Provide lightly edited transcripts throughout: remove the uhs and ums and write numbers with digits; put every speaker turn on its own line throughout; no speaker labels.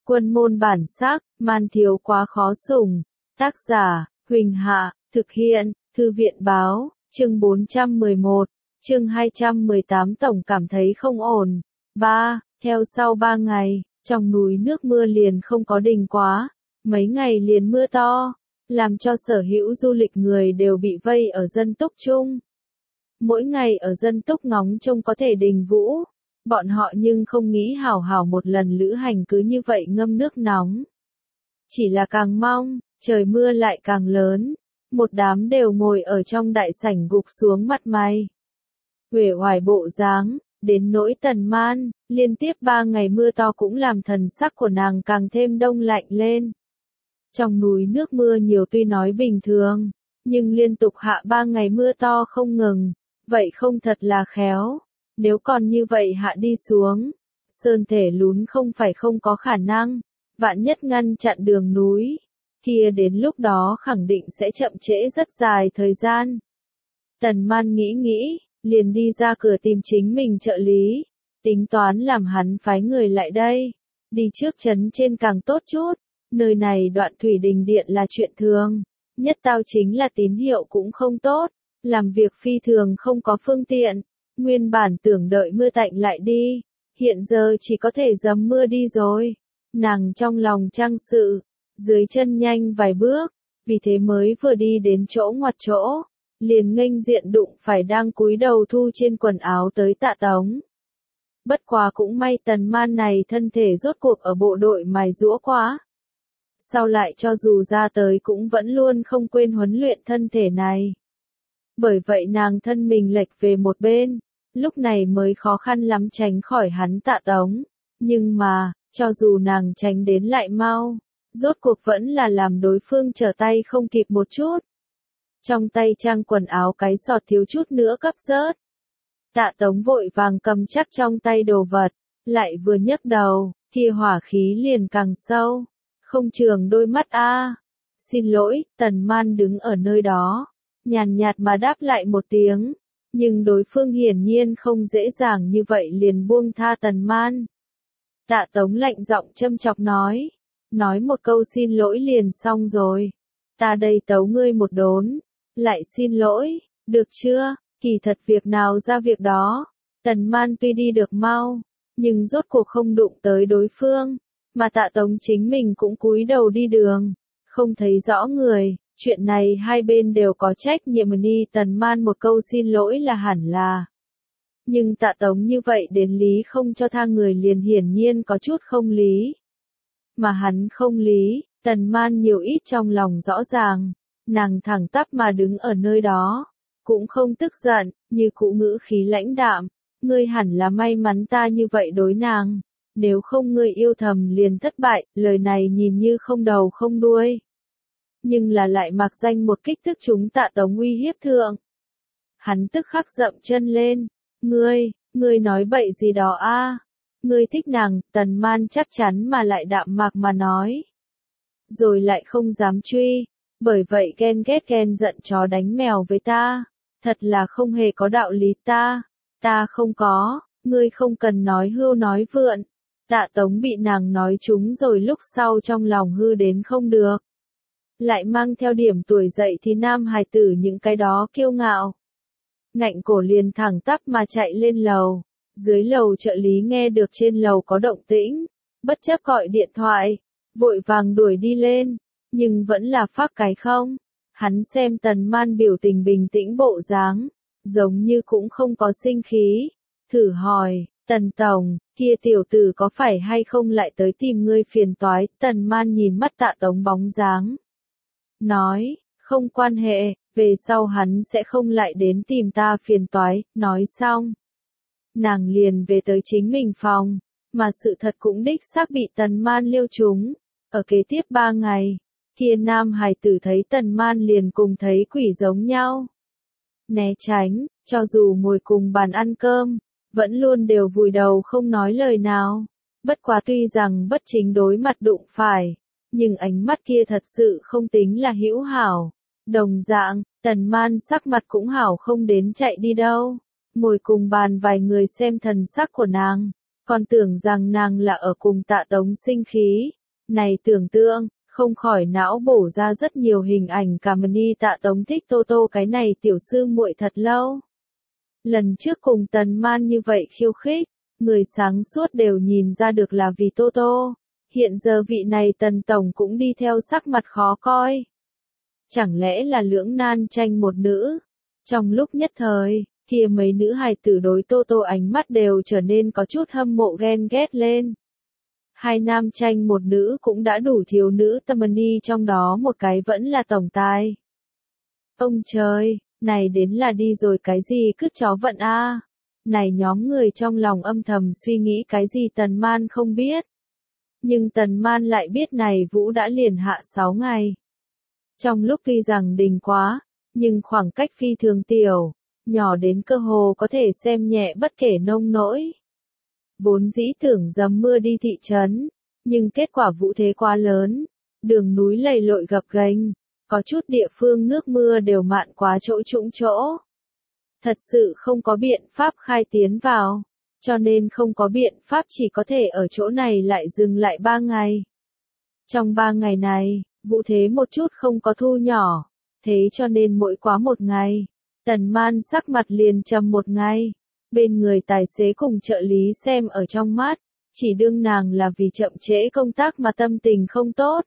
Quân môn bản sắc, man thiếu quá khó sủng. Tác giả, Huỳnh Hạ, thực hiện, Thư viện báo, chương 411, chương 218 tổng cảm thấy không ổn. 3. Theo sau 3 ngày, trong núi nước mưa liền không có đình quá, mấy ngày liền mưa to, làm cho sở hữu du lịch người đều bị vây ở dân túc chung. Mỗi ngày ở dân túc ngóng trông có thể đình vũ, bọn họ nhưng không nghĩ hảo hảo một lần lữ hành cứ như vậy ngâm nước nóng. Chỉ là càng mong, trời mưa lại càng lớn, một đám đều ngồi ở trong đại sảnh gục xuống mặt mày. Uể oải bộ dáng, đến nỗi Tần Man, liên tiếp 3 ngày mưa to cũng làm thần sắc của nàng càng thêm đông lạnh lên. Trong núi nước mưa nhiều tuy nói bình thường, nhưng liên tục hạ 3 ngày mưa to không ngừng, vậy không thật là khéo. Nếu còn như vậy hạ đi xuống, sơn thể lún không phải không có khả năng, vạn nhất ngăn chặn đường núi, kia đến lúc đó khẳng định sẽ chậm trễ rất dài thời gian. Tần Man nghĩ, liền đi ra cửa tìm chính mình trợ lý, tính toán làm hắn phái người lại đây, đi trước trấn trên càng tốt chút, nơi này đoạn thủy đình điện là chuyện thường, nhất tao chính là tín hiệu cũng không tốt, làm việc phi thường không có phương tiện. Nguyên bản tưởng đợi mưa tạnh lại đi, hiện giờ chỉ có thể dầm mưa đi rồi. Nàng trong lòng trăng sự, dưới chân nhanh vài bước, vì thế mới vừa đi đến chỗ ngoặt chỗ, liền nghênh diện đụng phải đang cúi đầu thu trên quần áo tới Tạ Tống. Bất quá cũng may Tần Man này thân thể rốt cuộc ở bộ đội mài giũa quá. Sau lại cho dù ra tới cũng vẫn luôn không quên huấn luyện thân thể này. Bởi vậy nàng thân mình lệch về một bên, lúc này mới khó khăn lắm tránh khỏi hắn Tạ Tống. Nhưng mà, cho dù nàng tránh đến lại mau, rốt cuộc vẫn là làm đối phương trở tay không kịp một chút. Trong tay trang quần áo cái sọt thiếu chút nữa cấp rớt. Tạ Tống vội vàng cầm chắc trong tay đồ vật, lại vừa nhấc đầu, kia hỏa khí liền càng sâu. Không trường đôi mắt a. Xin lỗi, Tần Man đứng ở nơi đó, nhàn nhạt mà đáp lại một tiếng. Nhưng đối phương hiển nhiên không dễ dàng như vậy liền buông tha Tần Man. Tạ Tống lạnh giọng châm chọc nói một câu xin lỗi liền xong rồi. Ta đây tấu ngươi một đốn, lại xin lỗi, được chưa? Kỳ thật việc nào ra việc đó. Tần Man tuy đi được mau, nhưng rốt cuộc không đụng tới đối phương, mà Tạ Tống chính mình cũng cúi đầu đi đường, không thấy rõ người. Chuyện này hai bên đều có trách nhiệm ni Tần Man một câu xin lỗi là hẳn là. Nhưng Tạ Tống như vậy đến lý không cho tha người liền hiển nhiên có chút không lý. Mà hắn không lý, Tần Man nhiều ít trong lòng rõ ràng, nàng thẳng tắp mà đứng ở nơi đó, cũng không tức giận, như cũ ngữ khí lãnh đạm, ngươi hẳn là may mắn ta như vậy đối nàng, nếu không ngươi yêu thầm liền thất bại, lời này nhìn như không đầu không đuôi. Nhưng là lại mặc danh một kích thức chúng Tạ Tống uy hiếp thượng. Hắn tức khắc dậm chân lên, ngươi nói bậy gì đó a? Ngươi thích nàng, Tần Man chắc chắn mà lại đạm mạc mà nói. Rồi lại không dám truy, bởi vậy ghen ghét ghen giận chó đánh mèo với ta, thật là không hề có đạo lý ta không có, ngươi không cần nói hưu nói vượn. Tạ Tống bị nàng nói trúng rồi lúc sau trong lòng hư đến không được. Lại mang theo điểm tuổi dậy thì nam hài tử những cái đó kiêu ngạo. Ngạnh cổ liền thẳng tắp mà chạy lên lầu, dưới lầu trợ lý nghe được trên lầu có động tĩnh, bất chấp gọi điện thoại, vội vàng đuổi đi lên, nhưng vẫn là phát cái không. Hắn xem Tần Man biểu tình bình tĩnh bộ dáng, giống như cũng không có sinh khí, thử hỏi, Tần Tổng, kia tiểu tử có phải hay không lại tới tìm ngươi phiền toái. Tần Man nhìn mắt Tạ Tống bóng dáng, nói, không quan hệ, về sau hắn sẽ không lại đến tìm ta phiền toái. Nói xong, nàng liền về tới chính mình phòng, mà sự thật cũng đích xác bị Tần Man liêu trúng. Ở kế tiếp 3 ngày, kia nam hài tử thấy Tần Man liền cùng thấy quỷ giống nhau. Né tránh, cho dù ngồi cùng bàn ăn cơm, vẫn luôn đều vùi đầu không nói lời nào. Bất quá tuy rằng bất chính đối mặt đụng phải, nhưng ánh mắt kia thật sự không tính là hữu hảo. Đồng dạng, Tần Man sắc mặt cũng hảo không đến chạy đi đâu. Ngồi cùng bàn vài người xem thần sắc của nàng, Còn tưởng rằng nàng là ở cùng Tạ Tống sinh khí. Này tưởng tượng, không khỏi não bổ ra rất nhiều hình ảnh cảm ơn Tạ Tống thích Tô Tô cái này tiểu sư muội thật lâu. Lần trước cùng Tần Man như vậy khiêu khích, người sáng suốt đều nhìn ra được là vì Tô Tô. Hiện giờ vị này Tần Tổng cũng đi theo sắc mặt khó coi. Chẳng lẽ là lưỡng nan tranh một nữ? Trong lúc nhất thời, kia mấy nữ hài tử đối Tô Tô ánh mắt đều trở nên có chút hâm mộ ghen ghét lên. Hai nam tranh một nữ cũng đã đủ thiếu nữ tâm ni, trong đó một cái vẫn là tổng tài. Ông trời, này đến là đi rồi cái gì cứt chó vận a. Này nhóm người trong lòng âm thầm suy nghĩ cái gì Tần Man không biết. Nhưng Tần Man lại biết này Vũ đã liền hạ 6 ngày. Trong lúc tuy rằng đình quá, nhưng khoảng cách phi thường tiểu, nhỏ đến cơ hồ có thể xem nhẹ bất kể nông nỗi. Vốn dĩ tưởng dầm mưa đi thị trấn, nhưng kết quả vũ thế quá lớn, đường núi lầy lội gập ghềnh, có chút địa phương nước mưa đều mạn quá chỗ trũng chỗ. Thật sự không có biện pháp khai tiến vào, cho nên không có biện pháp chỉ có thể ở chỗ này lại dừng lại 3 ngày. Trong 3 ngày này, vũ thế một chút không có thu nhỏ, thế cho nên mỗi quá một ngày, Tần Man sắc mặt liền trầm một ngày. Bên người tài xế cùng trợ lý xem ở trong mắt, chỉ đương nàng là vì chậm trễ công tác mà tâm tình không tốt.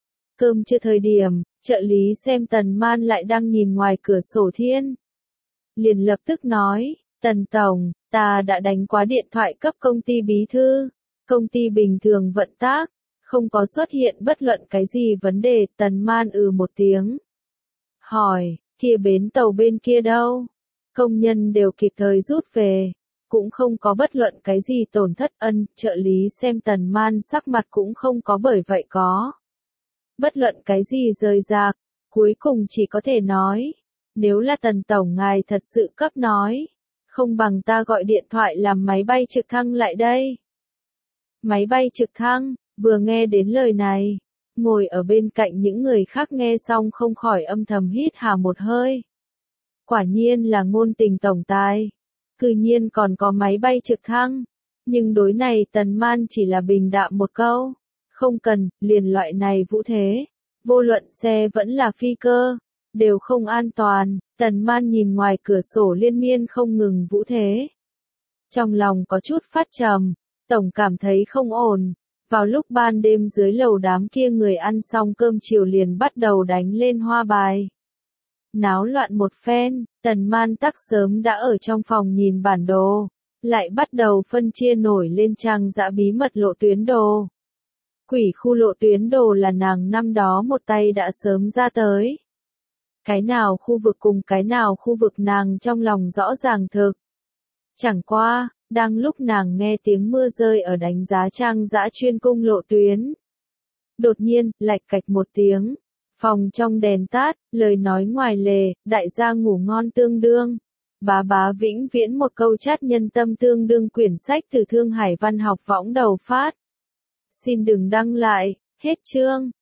Cơm chưa thời điểm, trợ lý xem Tần Man lại đang nhìn ngoài cửa sổ thiên. Liền lập tức nói, Tần Tổng, ta đã đánh quá điện thoại cấp công ty bí thư, công ty bình thường vận tác, không có xuất hiện bất luận cái gì vấn đề. Tần Man một tiếng. Hỏi, kia bến tàu bên kia đâu? Công nhân đều kịp thời rút về, cũng không có bất luận cái gì tổn thất. Trợ lý xem Tần Man sắc mặt cũng không có bởi vậy có bất luận cái gì rời rạc, cuối cùng chỉ có thể nói, nếu là Tần Tổng ngài thật sự cấp nói, không bằng ta gọi điện thoại làm máy bay trực thăng lại đây. Máy bay trực thăng, vừa nghe đến lời này, ngồi ở bên cạnh những người khác nghe xong không khỏi âm thầm hít hà một hơi. Quả nhiên là ngôn tình tổng tài, cư nhiên còn có máy bay trực thăng, nhưng đối này Tần Man chỉ là bình đạm một câu, không cần. Liền loại này vũ thế, vô luận xe vẫn là phi cơ, đều không an toàn. Tần Man nhìn ngoài cửa sổ liên miên không ngừng vũ thế, trong lòng có chút phát trầm, tổng cảm thấy không ổn. Vào lúc ban đêm dưới lầu đám kia người ăn xong cơm chiều liền bắt đầu đánh lên hoa bài. Náo loạn một phen, Tần Man tắc sớm đã ở trong phòng nhìn bản đồ, lại bắt đầu phân chia nổi lên trang dã bí mật lộ tuyến đồ. Quỷ khu lộ tuyến đồ là nàng năm đó một tay đã sớm ra tới. Cái nào khu vực cùng cái nào khu vực nàng trong lòng rõ ràng thực. Chẳng qua, đang lúc nàng nghe tiếng mưa rơi ở đánh giá trang dã chuyên cung lộ tuyến. Đột nhiên, lạch cạch một tiếng. Phòng trong đèn tắt, lời nói ngoài lề, đại gia ngủ ngon tương đương. Bá bá vĩnh viễn một câu chát nhân tâm tương đương. Quyển sách từ Thương Hải Văn học võng đầu phát. Xin đừng đăng lại, hết chương.